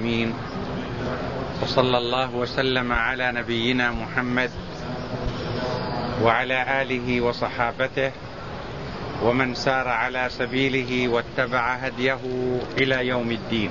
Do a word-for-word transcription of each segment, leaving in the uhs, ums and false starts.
العالمين، وصلى الله وسلم على نبينا محمد وعلى آله وصحابته ومن سار على سبيله واتبع هديه إلى يوم الدين.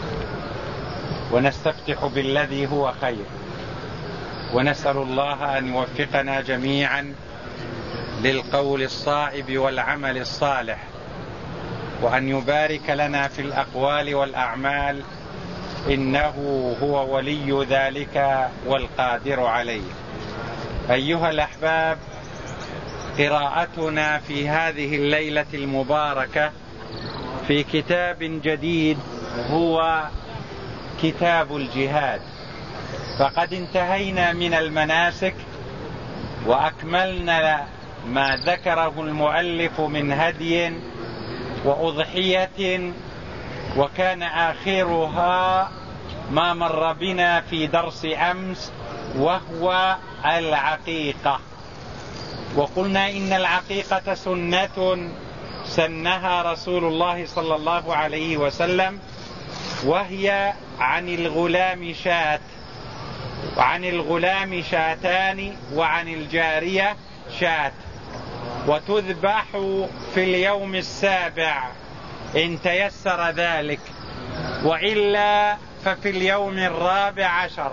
ونستفتح بالذي هو خير، ونسأل الله أن يوفقنا جميعا للقول الصائب والعمل الصالح، وأن يبارك لنا في الأقوال والأعمال، إنه هو ولي ذلك والقادر عليه. أيها الأحباب، قراءتنا في هذه الليلة المباركة في كتاب جديد هو كتاب الجهاد. فقد انتهينا من المناسك وأكملنا ما ذكره المؤلف من هدي وأضحية، وكان آخرها ما مر بنا في درس أمس وهو العقيقة. وقلنا إن العقيقة سنة سنها رسول الله صلى الله عليه وسلم، وهي عن الغلام شاة، وعن الغلام شاتان، وعن الجارية شاة، وتذبح في اليوم السابع إن تيسر ذلك، وإلا ففي اليوم الرابع عشر،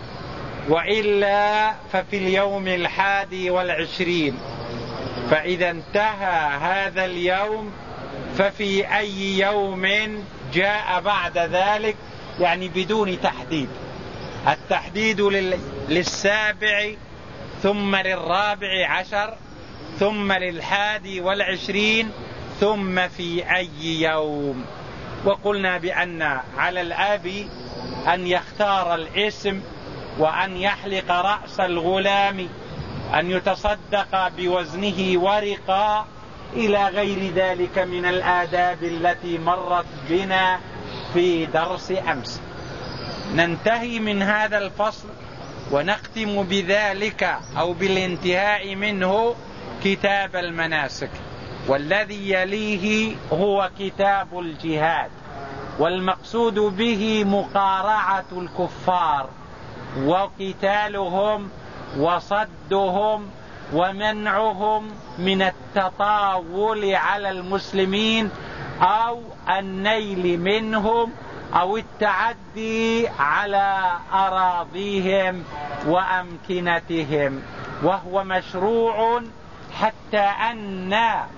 وإلا ففي اليوم الحادي والعشرين. فإذا انتهى هذا اليوم ففي أي يوم جاء بعد ذلك، يعني بدون تحديد. التحديد للسابع، ثم للرابع عشر، ثم للحادي والعشرين، ثم في أي يوم. وقلنا بأن على الأب أن يختار الاسم، وأن يحلق رأس الغلام، أن يتصدق بوزنه ورقا، إلى غير ذلك من الآداب التي مرت بنا في درس أمس. ننتهي من هذا الفصل ونختم بذلك أو بالانتهاء منه كتاب المناسك، والذي يليه هو كتاب الجهاد. والمقصود به مقارعة الكفار وقتالهم وصدهم ومنعهم من التطاول على المسلمين أو النيل منهم أو التعدي على أراضيهم وأمكنتهم. وهو مشروع حتى أن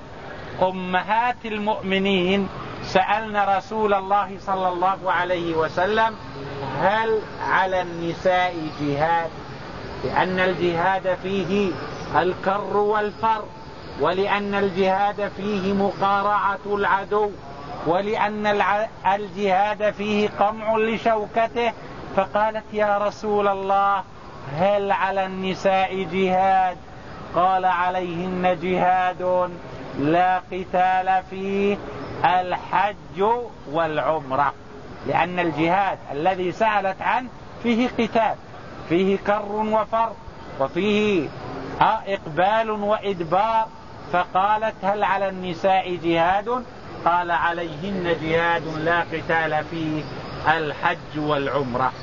أمهات المؤمنين سألنا رسول الله صلى الله عليه وسلم: هل على النساء جهاد؟ لأن الجهاد فيه الكر والفر، ولأن الجهاد فيه مقارعة العدو، ولأن الجهاد فيه قمع لشوكته. فقالت: يا رسول الله، هل على النساء جهاد؟ قال: عليهن جهاد لا قتال فيه، الحج والعمرة. لأن الجهاد الذي سألت عنه فيه قتال، فيه كر وفر، وفيه إقبال وإدبار. فقالت: هل على النساء جهاد؟ قال: عليهن جهاد لا قتال فيه، الحج والعمرة.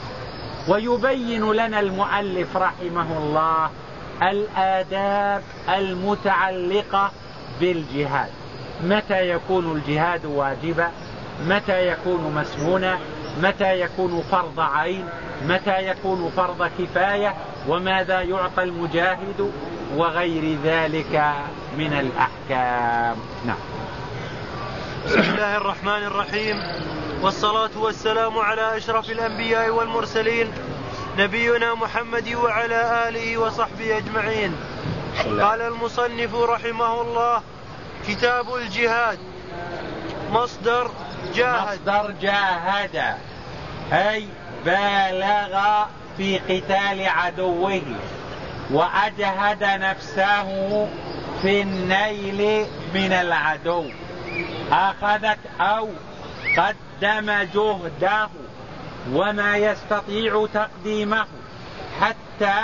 ويبين لنا المؤلف رحمه الله الآداب المتعلقة بالجهاد. متى يكون الجهاد واجبا؟ متى يكون مسنونا؟ متى يكون فرض عين؟ متى يكون فرض كفاية؟ وماذا يعطى المجاهد؟ وغير ذلك من الأحكام. نعم. بسم الله الرحمن الرحيم، والصلاة والسلام على أشرف الأنبياء والمرسلين، نبينا محمد وعلى آله وصحبه أجمعين. قال المصنف رحمه الله: كتاب الجهاد. مصدر جاهد، مصدر جاهد أي بالغ في قتال عدوه، وأجهد نفسه في النيل من العدو. أخذت أو قدم جهده وما يستطيع تقديمه حتى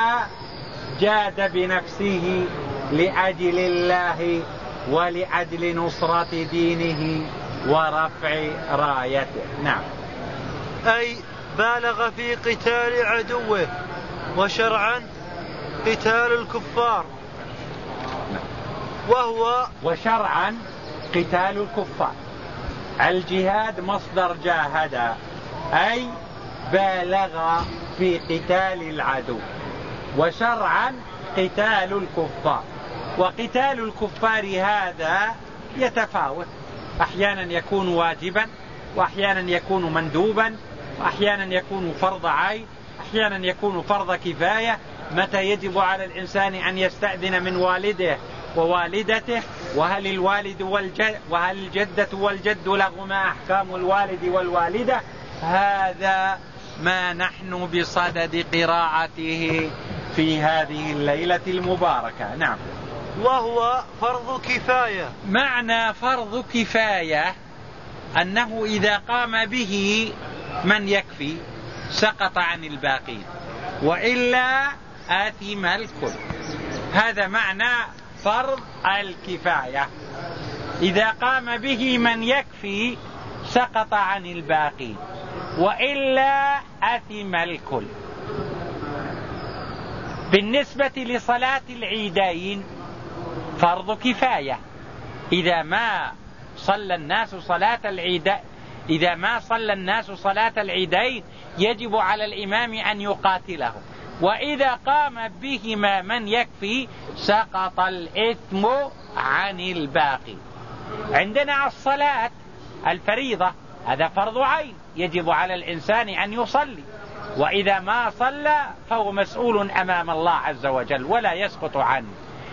جاد بنفسه لأجل الله ولأجل نصرة دينه ورفع رايته. نعم. أي بالغ في قتال عدوه، وشرعا قتال الكفار. وهو وشرعا قتال الكفار. الجهاد مصدر جاهد، أي بالغ في قتال العدو، وشرعا قتال الكفار. وقتال الكفار هذا يتفاوت، أحيانا يكون واجبا، وأحيانا يكون مندوبا، وأحيانا يكون فرض عين، أحيانا يكون فرض كفاية. متى يجب على الإنسان أن يستأذن من والده ووالدته؟ وهل الوالد والجد وهل الجدة والجد لهما أحكام الوالد والوالدة؟ هذا ما نحن بصدد قراءته في هذه الليلة المباركة. نعم. وهو فرض كفاية. معنى فرض كفاية أنه إذا قام به من يكفي سقط عن الباقين، وإلا آثم الكل. هذا معنى فرض الكفاية. إذا قام به من يكفي سقط عن الباقين، وإلا آثم الكل. بالنسبة لصلاة العيدين فرض كفاية. إذا ما صلى الناس صلاة العيدين إذا ما صلى الناس صلاة العيدين يجب على الإمام أن يقاتله، وإذا قام بهما من يكفي سقط الإثم عن الباقي. عندنا الصلاة الفريضة، هذا فرض عين، يجب على الإنسان أن يصلي، وإذا ما صلى فهو مسؤول أمام الله عز وجل ولا يسقط عنه.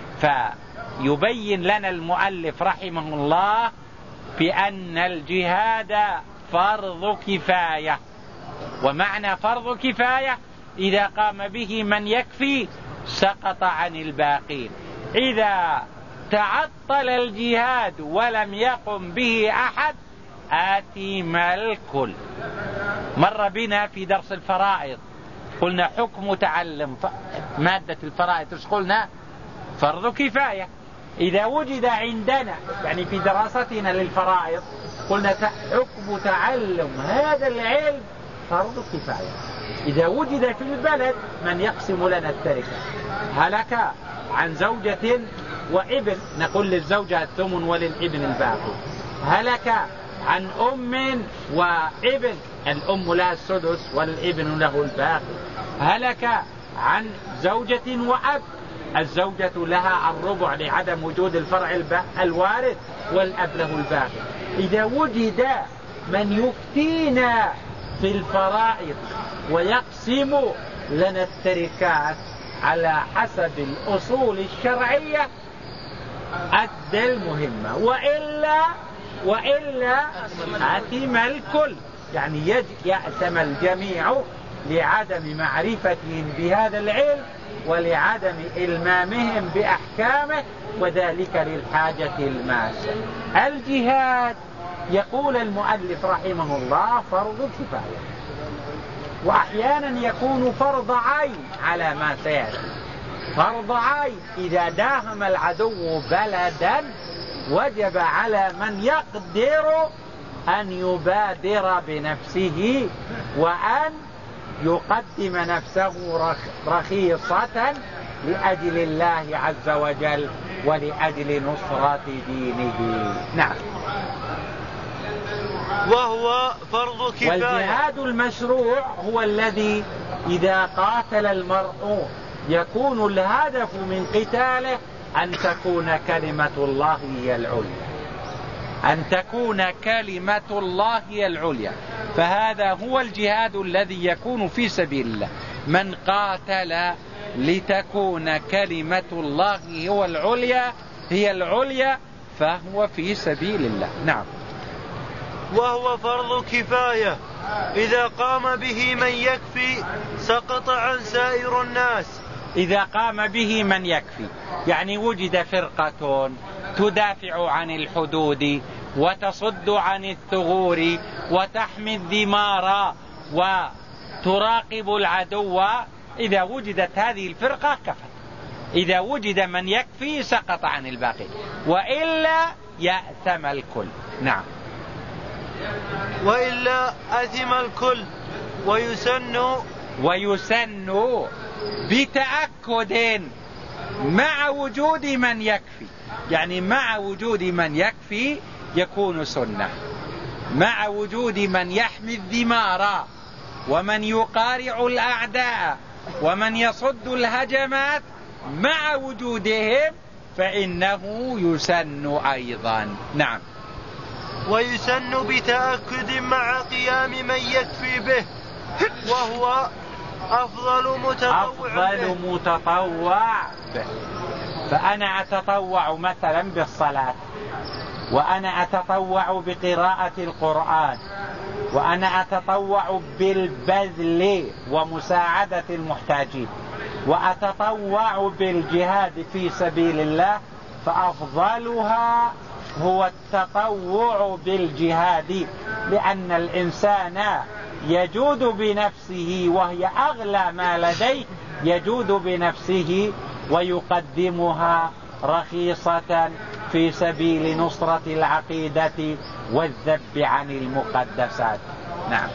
فيبين لنا المؤلف رحمه الله بأن الجهاد فرض كفاية. ومعنى فرض كفاية إذا قام به من يكفي سقط عن الباقين. إذا تعطل الجهاد ولم يقم به أحد آثم الكل. مر بنا في درس الفرائض قلنا حكم تعلم مادة الفرائض، قلنا فرض كفاية. إذا وجد عندنا يعني في دراستنا للفرائض قلنا حكم تعلم هذا العلم فرض كفاية. إذا وجد في البلد من يقسم لنا التركة، هلك عن زوجة وابن، نقول للزوجة الثمن وللابن الباقي. هلك عن أم وابن، الأم لها السدس والابن له الباقي. هلك عن زوجة وأب، الزوجة لها الربع لعدم وجود الفرع الوارث، والأب له الباقي. إذا وجد من يفتينا في الفرائض ويقسم لنا التركات على حسب الأصول الشرعية أدى المهمة، وإلا وإلا آثم الكل، يعني يأثم الجميع لعدم معرفتهم بهذا العلم ولعدم إلمامهم بأحكامه، وذلك للحاجة الماسة. الجهاد يقول المؤلف رحمه الله فرض كفاية، وأحيانا يكون فرض عين على ما سيأتي. فرض عين إذا داهم العدو بلدا وجب على من يقدر أن يبادر بنفسه وأن يقدم نفسه رخيصة لأجل الله عز وجل ولأجل نصرة دينه. نعم. وهو فرض كفاية. والجهاد المشروع هو الذي إذا قاتل المرء يكون الهدف من قتاله أن تكون كلمة الله هي العليا، أن تكون كلمة الله هي العليا. فهذا هو الجهاد الذي يكون في سبيل الله. من قاتل لتكون كلمة الله هو العليا هي العليا فهو في سبيل الله. نعم. وهو فرض كفاية إذا قام به من يكفي سقط عن سائر الناس. إذا قام به من يكفي يعني وجد فرقة تدافع عن الحدود وتصد عن الثغور وتحمي الدمار وتراقب العدو، إذا وجدت هذه الفرقة كفت. إذا وجد من يكفي سقط عن الباقي، وإلا يأثم الكل. نعم. وإلا أثم الكل. ويسن ويسن بتأكد مع وجود من يكفي، يعني مع وجود من يكفي يكون سنة، مع وجود من يحمي الذمار ومن يقارع الأعداء ومن يصد الهجمات، مع وجودهم فإنه يسن أيضا. نعم. ويسن بتأكد مع قيام من يكفي به، وهو أفضل متطوع أفضل به. متطوع به. فأنا أتطوع مثلا بالصلاة، وأنا أتطوع بقراءة القرآن، وأنا أتطوع بالبذل ومساعدة المحتاجين، وأتطوع بالجهاد في سبيل الله، فأفضلها هو التطوع بالجهاد، لأن الإنسان يجود بنفسه وهي أغلى ما لديه، يجود بنفسه ويقدمها رخيصة في سبيل نصرة العقيدة والذب عن المقدسات. نعم.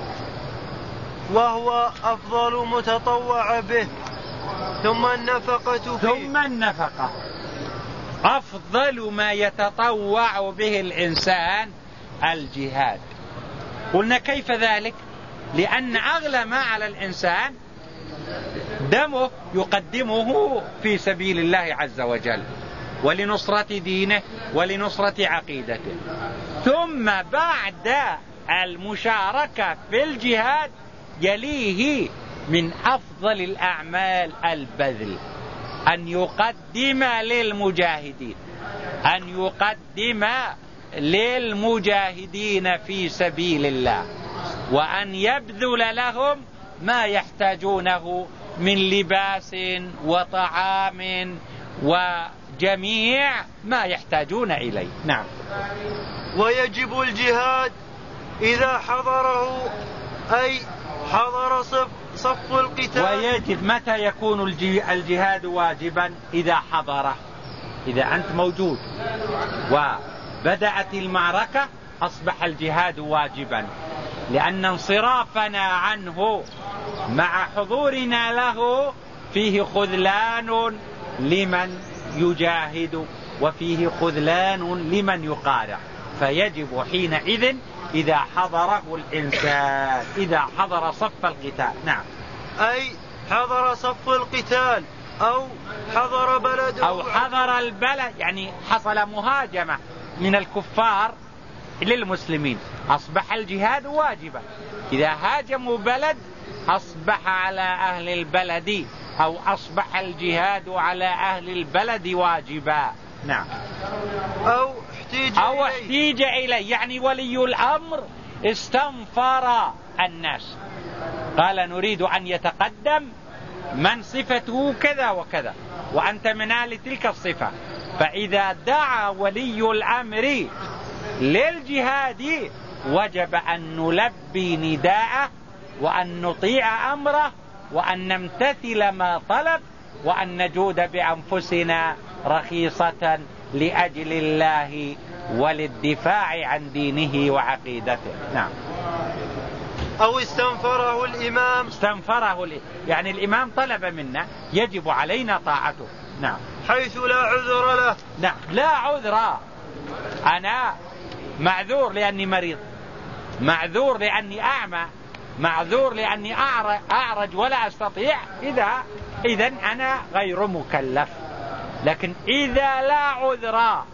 وهو أفضل متطوع به. ثم النفقة فيه. ثم النفقة أفضل ما يتطوع به الإنسان الجهاد. قلنا كيف ذلك؟ لأن أغلى ما على الإنسان دمه يقدمه في سبيل الله عز وجل، ولنصرة دينه ولنصرة عقيدته. ثم بعد المشاركة في الجهاد يليه من أفضل الأعمال البذل، أن يقدم للمجاهدين، أن يقدم للمجاهدين في سبيل الله، وأن يبذل لهم ما يحتاجونه من لباس وطعام وجميع ما يحتاجون إليه. نعم. ويجب الجهاد إذا حضره، أي حضر صف, صف القتال. ويجب متى يكون الجهاد واجبا؟ إذا حضره، إذا أنت موجود وبدأت المعركة أصبح الجهاد واجبا، لأن انصرافنا عنه مع حضورنا له فيه خذلان لمن يجاهد وفيه خذلان لمن يقارع، فيجب حينئذ إذا حضره الإنسان، إذا حضر صف القتال. نعم. أي حضر صف القتال أو حضر بلد أو حضر البلد، يعني حصل مهاجمة من الكفار للمسلمين، أصبح الجهاد واجبا. إذا هاجموا بلد أصبح على أهل البلد، أو أصبح الجهاد على أهل البلد واجبا. نعم. أو احتيج أو احتيج إليه، يعني ولي الأمر استنفر الناس، قال نريد أن يتقدم من صفته كذا وكذا وأنت من أهل تلك الصفة، فإذا دعا ولي الأمر للجهاد وجب أن نلبي نداءه، وأن نطيع أمره، وأن نمتثل ما طلب، وأن نجود بأنفسنا رخيصة لأجل الله وللدفاع عن دينه وعقيدته. نعم. أو استنفره الإمام. استنفره ال... يعني الإمام طلب منا، يجب علينا طاعته. نعم. حيث لا عذر له. نعم، لا عذر. أنا معذور لأني مريض، معذور لأني أعمى، معذور لأني أعرج ولا أستطيع، إذا إذن أنا غير مكلف. لكن إذا لا عذر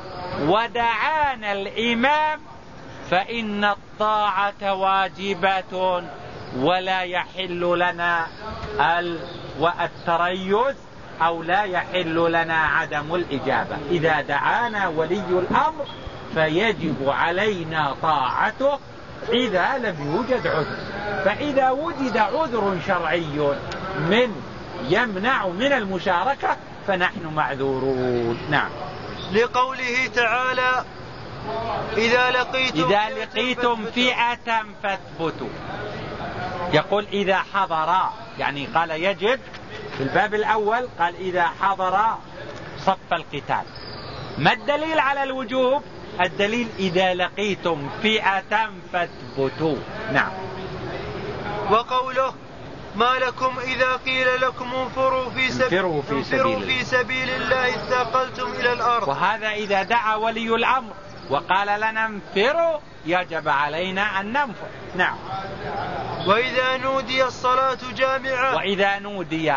ودعانا الإمام فإن الطاعة واجبة، ولا يحل لنا التريث أو لا يحل لنا عدم الإجابة. إذا دعانا ولي الأمر فيجب علينا طاعته إذا لم يوجد عذر. فإذا وجد عذر شرعي من يمنع من المشاركة فنحن معذورون. نعم. لقوله تعالى إذا لقيتم, إذا لقيتم فئة فاثبتوا. يقول إذا حضر، يعني قال يجب في الباب الأول، قال إذا حضر صف القتال. ما الدليل على الوجوب؟ الدليل إذا لقيتم فئة فاثبتوا. نعم. وقوله ما لكم إذا قيل لكم انفروا في سبيل, انفروا في سبيل, في سبيل الله اثاقلتم إلى الأرض. وهذا إذا دعا ولي الأمر وقال لنا انفروا يجب علينا أن ننفر. نعم. وإذا نودي الصلاة جامعة وإذا نودي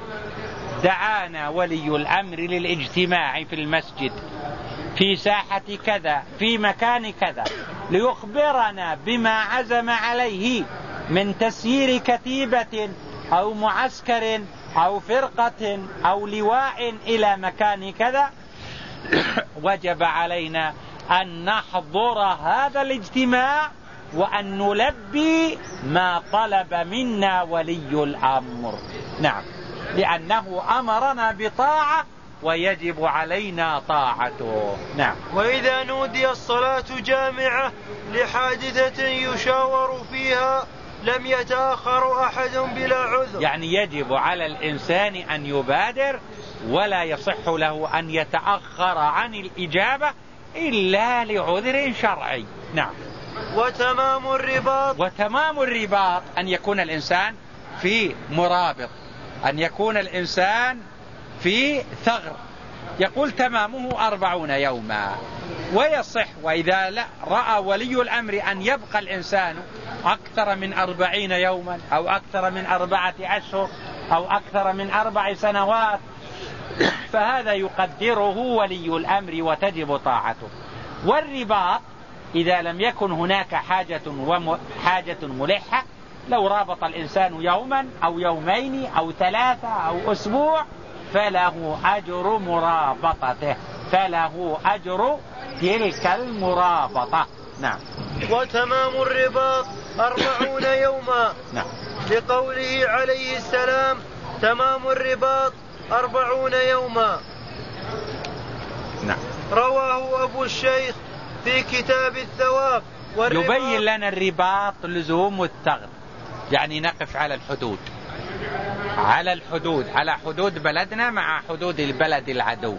دعانا ولي الأمر للاجتماع في المسجد في ساحة كذا في مكان كذا ليخبرنا بما عزم عليه من تسيير كتيبة أو معسكر أو فرقة أو لواء إلى مكان كذا، وجب علينا أن نحضر هذا الاجتماع وأن نلبي ما طلب منا ولي الأمر. نعم، لأنه أمرنا بطاعة ويجب علينا طاعته. نعم. وإذا نودي الصلاة جامعة لحادثة يشاور فيها لم يتأخر أحد بلا عذر، يعني يجب على الإنسان أن يبادر ولا يصح له أن يتأخر عن الإجابة إلا لعذر شرعي. نعم. وتمام الرباط وتمام الرباط أن يكون الإنسان في مرابط، أن يكون الإنسان في ثغر، يقول تمامه أربعون يوما ويصح. وإذا لا رأى ولي الأمر أن يبقى الإنسان أكثر من أربعين يوما أو أكثر من أربعة أشهر أو أكثر من أربع سنوات فهذا يقدره ولي الأمر وتجب طاعته. والرباط إذا لم يكن هناك حاجة وحاجة ملحة، لو رابط الإنسان يوما أو يومين أو ثلاثة أو أسبوع فله أجر مرابطته، فله أجر تلك المرابطة. نعم. وتمام الرباط أربعون يوما. نعم. لقوله عليه السلام تمام الرباط أربعون يوما. نعم. رواه أبو الشيخ في كتاب الثواب. يبين لنا الرباط لزوم الثغر، يعني نقف على الحدود، على الحدود على حدود بلدنا مع حدود البلد العدو،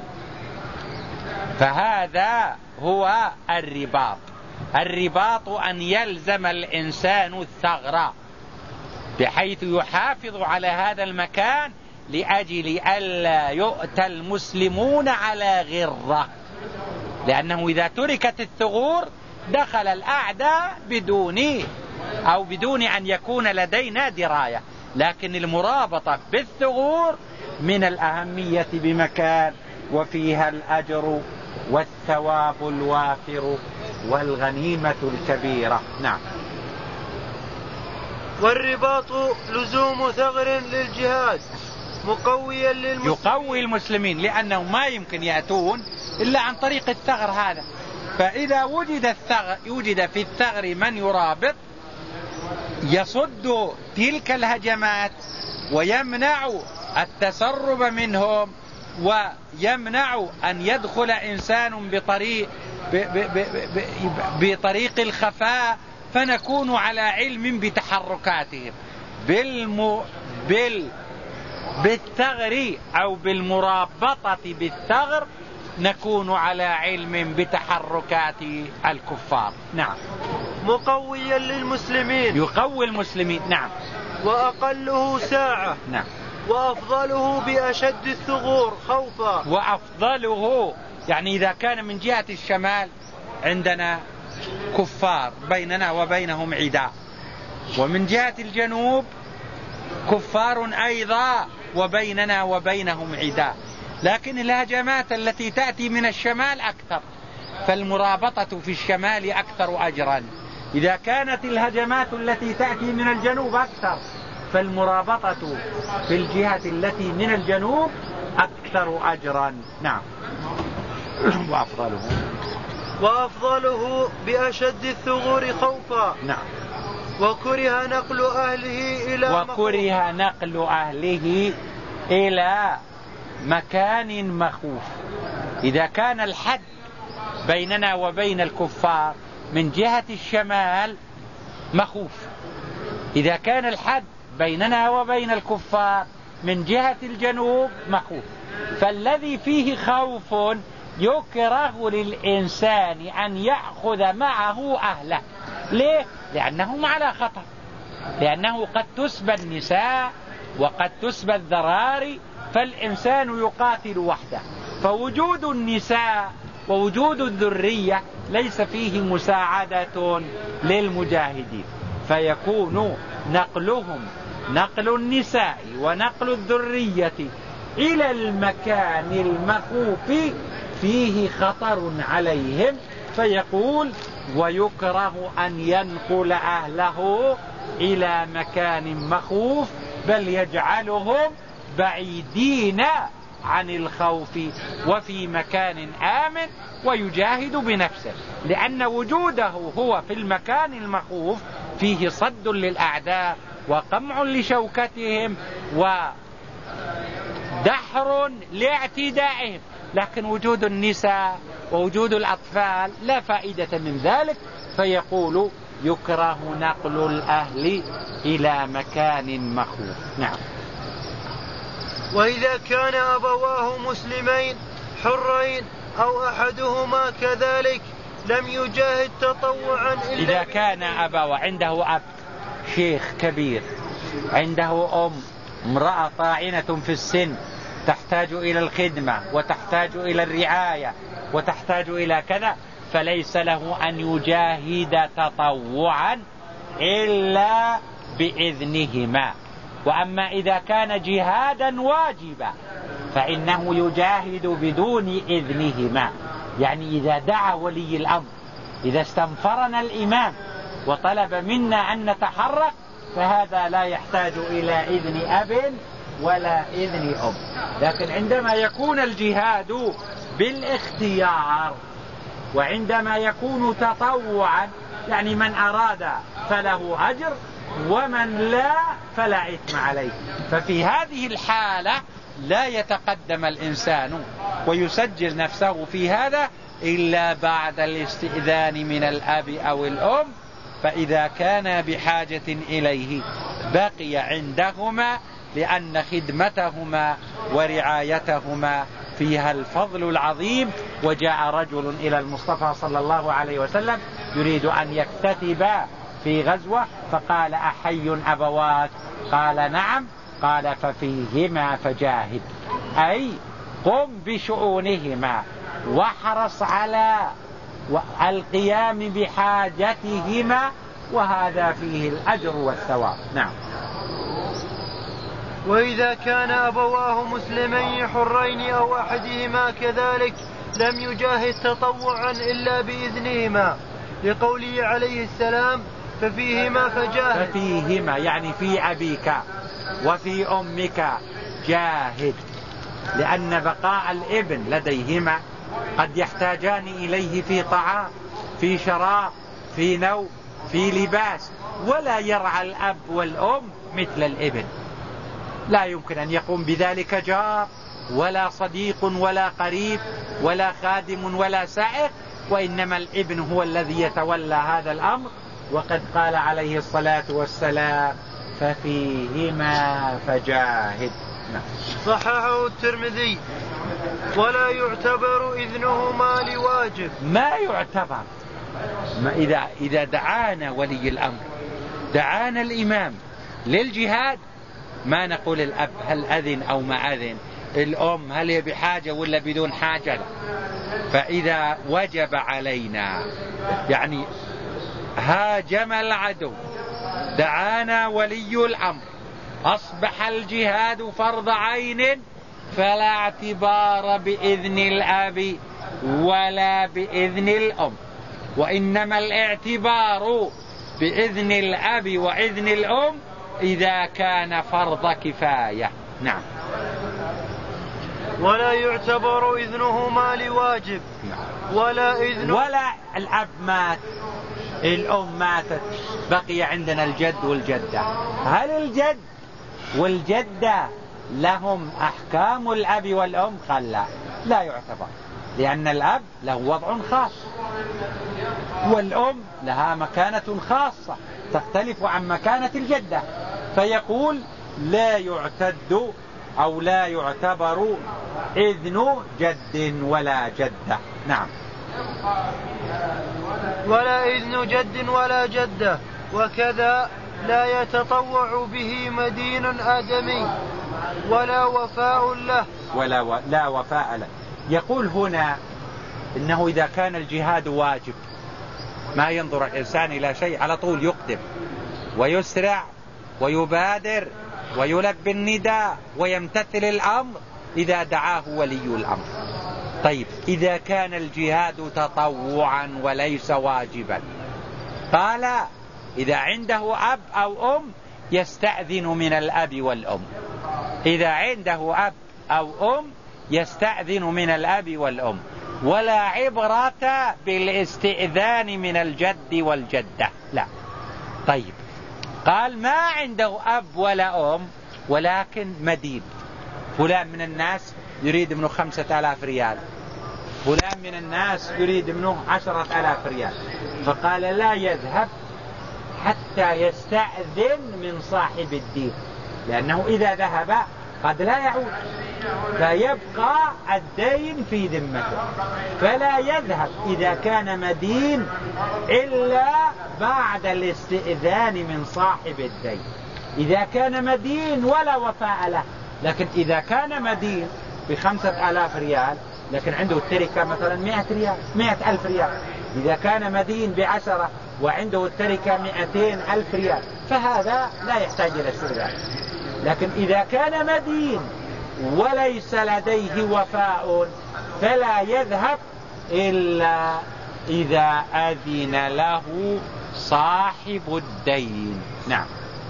فهذا هو الرباط. الرباط أن يلزم الإنسان الثغر بحيث يحافظ على هذا المكان لأجل ألا يؤتى المسلمون على غرة، لأنه إذا تركت الثغور دخل الأعداء بدون أو بدون أن يكون لدينا دراية. لكن المرابطة بالثغور من الأهمية بمكان، وفيها الأجر والثواب الوافر والغنيمة الكبيرة. نعم. والرباط لزوم ثغر للجهاد مقويا للمسلمين، يقوي المسلمين، لأنه ما يمكن يأتون إلا عن طريق الثغر هذا. فإذا وجد الثغر يوجد في الثغر من يرابط يصد تلك الهجمات ويمنع التسرب منهم ويمنع أن يدخل إنسان بطريق بطريق الخفاء، فنكون على علم بتحركاتهم. بالم... بال... بالثغر أو بالمرابطة بالثغر نكون على علم بتحركات الكفار. نعم. مقويا للمسلمين، يقوي المسلمين. نعم. وأقله ساعة. نعم. وأفضله بأشد الثغور خوفا. وأفضله يعني إذا كان من جهة الشمال عندنا كفار بيننا وبينهم عداء، ومن جهة الجنوب كفار أيضا وبيننا وبينهم عداء، لكن الهجمات التي تأتي من الشمال أكثر، فالمرابطة في الشمال أكثر أجرا. إذا كانت الهجمات التي تأتي من الجنوب أكثر فالمرابطة في الجهة التي من الجنوب أكثر أجرا. نعم. وأفضله وأفضله بأشد الثغور خوفا. نعم. وكره نقل أهله إلى وكره نقل أهله إلى مكان مخوف. إذا كان الحد بيننا وبين الكفار من جهة الشمال مخوف، إذا كان الحد بيننا وبين الكفار من جهة الجنوب مخوف، فالذي فيه خوف يكره للإنسان أن يأخذ معه أهله. ليه؟ لأنهم على خطر، لأنه قد تسبى النساء وقد تسبى الذراري، فالإنسان يقاتل وحده، فوجود النساء ووجود الذرية ليس فيه مساعدة للمجاهدين، فيكون نقلهم نقل النساء ونقل الذرية إلى المكان المخوف فيه خطر عليهم، فيقول ويكره أن ينقل أهله إلى مكان مخوف، بل يجعلهم بعيدين عن الخوف وفي مكان آمن ويجاهد بنفسه، لأن وجوده هو في المكان المخوف فيه صد للأعداء وقمع لشوكتهم ودحر لاعتدائهم، لكن وجود النساء ووجود الأطفال لا فائدة من ذلك، فيقول يكره نقل الأهل إلى مكان مخوف. نعم. وإذا كان أبواه مسلمين حرين أو أحدهما كذلك لم يجاهد تطوعا إلا إذا كان أبواه عنده أب شيخ كبير، عنده أم امرأة طاعنة في السن تحتاج إلى الخدمة وتحتاج إلى الرعاية وتحتاج إلى كذا، فليس له أن يجاهد تطوعا إلا بإذنهما. وأما إذا كان جهادا واجبا فإنه يجاهد بدون إذنهما، يعني إذا دعا ولي الأمر، إذا استنفرنا الإمام وطلب منا أن نتحرك، فهذا لا يحتاج إلى إذن أب ولا إذن أم. لكن عندما يكون الجهاد بالاختيار وعندما يكون تطوعا، يعني من أراد فله أجر ومن لا فلا إثم عليه، ففي هذه الحالة لا يتقدم الإنسان ويسجل نفسه في هذا إلا بعد الاستئذان من الأب أو الأم، فإذا كان بحاجة إليه بقي عندهما، لأن خدمتهما ورعايتهما فيها الفضل العظيم. وجاء رجل إلى المصطفى صلى الله عليه وسلم يريد أن يكتتب في غزوة، فقال أحي أبواك؟ قال نعم. قال ففيهما فجاهد، أي قم بشؤونهما واحرص على القيام بحاجتهما، وهذا فيه الأجر والثواب. نعم. وإذا كان أبواه مسلمين حرين أو أحدهما كذلك لم يجاهد تطوعا إلا بإذنهما، لقوله عليه السلام ففيهما فجاهد. ففيهما يعني في أبيك وفي أمك جاهد، لأن بقاء الابن لديهما قد يحتاجان إليه في طعام، في شراب، في نوم، في لباس، ولا يرعى الأب والأم مثل الابن، لا يمكن أن يقوم بذلك جار ولا صديق ولا قريب ولا خادم ولا سائق، وإنما الابن هو الذي يتولى هذا الأمر. وقد قال عليه الصلاة والسلام ففيهما فجاهد. صححه الترمذي. ولا يعتبر إذنهما لواجب. ما يعتبر ما إذا, إذا دعانا ولي الأمر، دعانا الإمام للجهاد، ما نقول الأب هل أذن أو ما أذن، الأم هل هي بحاجة ولا بدون حاجة. فإذا وجب علينا، يعني هاجم العدو، دعانا ولي الأمر، أصبح الجهاد فرض عين، فلا اعتبار بإذن الأب ولا بإذن الأم، وإنما الاعتبار بإذن الأب وإذن الأم إذا كان فرض كفاية. نعم. ولا يعتبر إذنهما لواجب. ولا إذن ولا الأب مات، الأم ماتت، بقي عندنا الجد والجدة، هل الجد والجدة لهم أحكام الأب والأم؟ قال لا، لا يعتبر، لأن الأب له وضع خاص والأم لها مكانة خاصة تختلف عن مكانة الجدة، فيقول لا يعتد أو لا يعتبر إذن جد ولا جدة. نعم. ولا إذن جد ولا جدة، وكذا لا يتطوع به مدين آدمي ولا وفاء له ولا و... لا وفاء له. يقول هنا إنه إذا كان الجهاد واجب ما ينظر الإنسان إلى شيء، على طول يقدم ويسرع ويبادر ويلبي النداء ويمتثل الأمر إذا دعاه ولي الأمر. طيب إذا كان الجهاد تطوعا وليس واجبا، قال إذا عنده أب أو أم يستأذن من الأب والأم. إذا عنده أب أو أم يستأذن من الأب والأم، ولا عبرة بالاستئذان من الجد والجدة، لا. طيب قال ما عنده أب ولا أم ولكن مدين، فلان من الناس يريد منه خمسة آلاف ريال، فلان من الناس يريد منه عشرة آلاف ريال، فقال لا يذهب حتى يستأذن من صاحب الدين، لأنه إذا ذهب قد لا يعود فيبقى الدين في ذمته، فلا يذهب إذا كان مدين إلا بعد الاستئذان من صاحب الدين. إذا كان مدين ولا وفاء له، لكن إذا كان مدين بخمسة آلاف ريال لكن عنده التركة مثلا مئة ريال مئة ألف ريال، إذا كان مدين بعشرة وعنده التركة مئتين ألف ريال فهذا لا يحتاج إلى استئذان. لكن إذا كان مدين وليس لديه وفاء فلا يذهب إلا إذا أذن له صاحب الدين. نعم.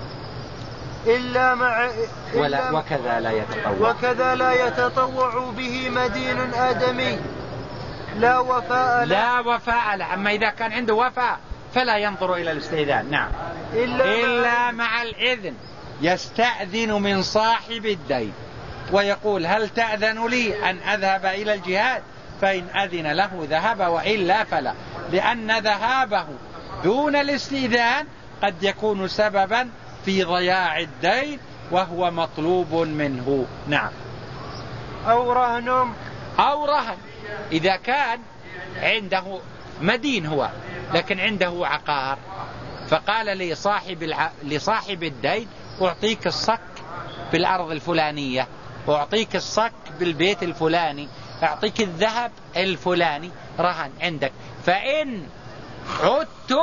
إلا مع إلا ولا وكذا لا يتطوع وكذا لا يتطوع به مدين آدمي لا وفاء له لا وفاء له. أما إذا كان عنده وفاء فلا ينظر إلى الاستئذان. نعم. إلا, إلا مع الإذن، يستأذن من صاحب الدين ويقول هل تأذن لي أن أذهب إلى الجهاد؟ فإن أذن له ذهب وإلا فلا، لأن ذهابه دون الاستئذان قد يكون سببا في ضياع الدين وهو مطلوب منه. نعم. أو رهن أو رهن، إذا كان عنده مدين هو لكن عنده عقار، فقال لصاحب, الع... لصاحب الدين أعطيك الصك بالأرض الفلانية، أعطيك الصك بالبيت الفلاني، أعطيك الذهب الفلاني رهن عندك، فإن عدت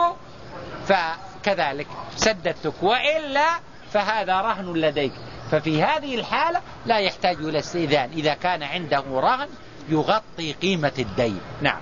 فكذلك سددتك وإلا فهذا رهن لديك. ففي هذه الحالة لا يحتاج إلى استئذان إذا كان عنده رهن يغطي قيمة الدين. نعم.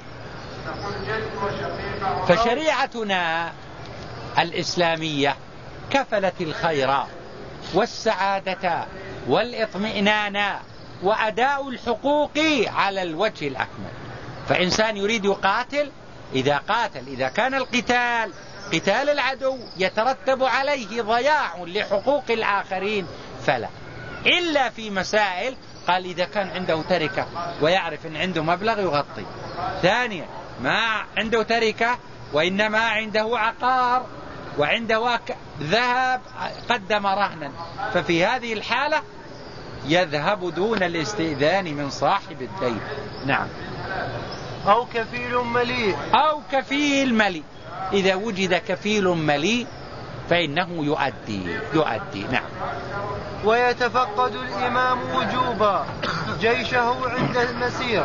فشريعتنا الإسلامية كفلت الخير والسعادة والإطمئنان وأداء الحقوق على الوجه الأكمل. فإنسان يريد يقاتل، إذا قاتل إذا كان القتال قتال العدو يترتب عليه ضياع لحقوق الآخرين فلا، إلا في مسائل قال إذا كان عنده تركة ويعرف أن عنده مبلغ يغطي. ثانيا ما عنده تركة وإنما عنده عقار وعنده ذهب قدم رهنا، ففي هذه الحالة يذهب دون الاستئذان من صاحب الدين. نعم. أو كفيل مليء أو كفيل مليء، إذا وجد كفيل مليء فإنه يؤدي يؤدي. نعم. ويتفقد الإمام وجوبا جيشه عند المسير.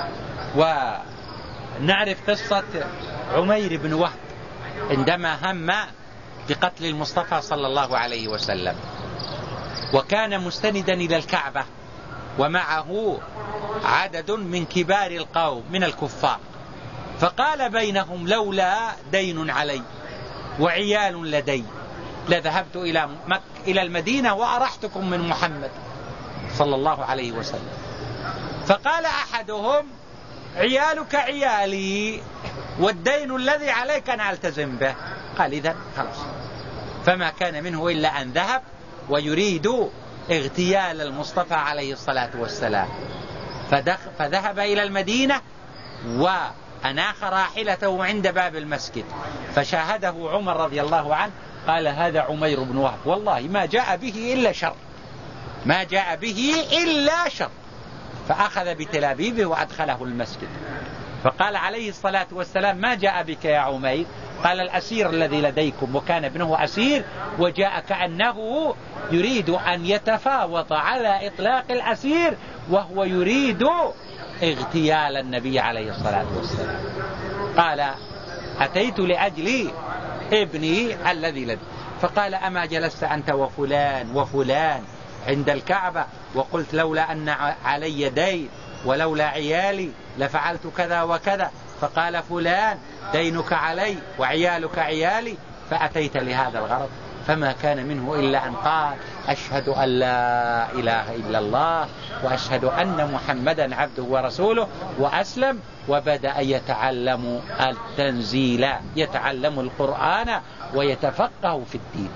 ونعرف قصة عمير بن وهب عندما هم بقتل المصطفى صلى الله عليه وسلم، وكان مستندا إلى الكعبة ومعه عدد من كبار القوم من الكفار، فقال بينهم لولا دين علي وعيال لدي لذهبت إلى مكة إلى المدينة وأرحتكم من محمد صلى الله عليه وسلم. فقال أحدهم عيالك عيالي والدين الذي عليك أنا ألتزم به. قال إذن خلاص، فما كان منه إلا أن ذهب ويريد اغتيال المصطفى عليه الصلاة والسلام، فذهب إلى المدينة وأناخ راحلته عند باب المسجد، فشاهده عمر رضي الله عنه قال هذا عمير بن وهب والله ما جاء به إلا شر، ما جاء به إلا شر. فأخذ بتلابيبه وأدخله المسجد، فقال عليه الصلاة والسلام ما جاء بك يا عمير؟ قال الأسير الذي لديكم، وكان ابنه أسير وجاء كأنه يريد أن يتفاوض على إطلاق الأسير وهو يريد اغتيال النبي عليه الصلاة والسلام. قال أتيت لأجل ابني الذي لدي. فقال أما جلست أنت وفلان وفلان عند الكعبة وقلت لولا أن علي دين ولولا عيالي لفعلت كذا وكذا؟ فقال فلان دينك علي وعيالك عيالي، فأتيت لهذا الغرض. فما كان منه إلا أن قال أشهد أن لا إله إلا الله وأشهد أن محمدا عبده ورسوله، وأسلم وبدأ يتعلم التنزيل، يتعلم القرآن ويتفقه في الدين.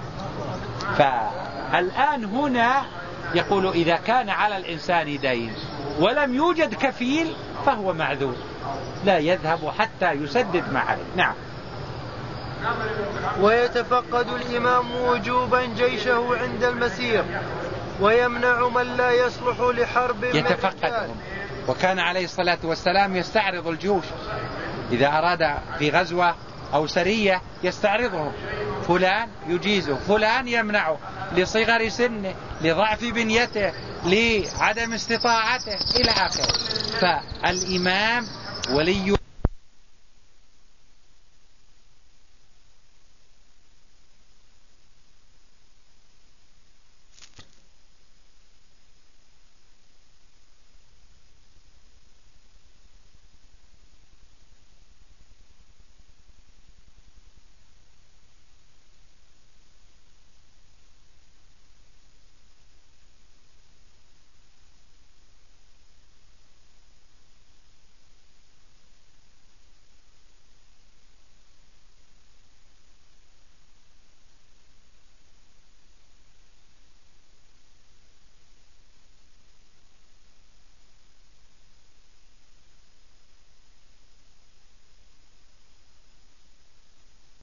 فالآن هنا يقول إذا كان على الإنسان دين ولم يوجد كفيل فهو معذور، لا يذهب حتى يسدد ما عليه. نعم. ويتفقد الإمام وجوبا جيشه عند المسير ويمنع من لا يصلح لحرب يتفقدهم. وكان عليه الصلاة والسلام يستعرض الجيوش إذا أراد في غزوة أو سرية، يستعرضهم، فلان يجيزه، فلان يمنعه لصغر سنه، لضعف بنيته، لعدم استطاعته إلى آخره. فالإمام ولي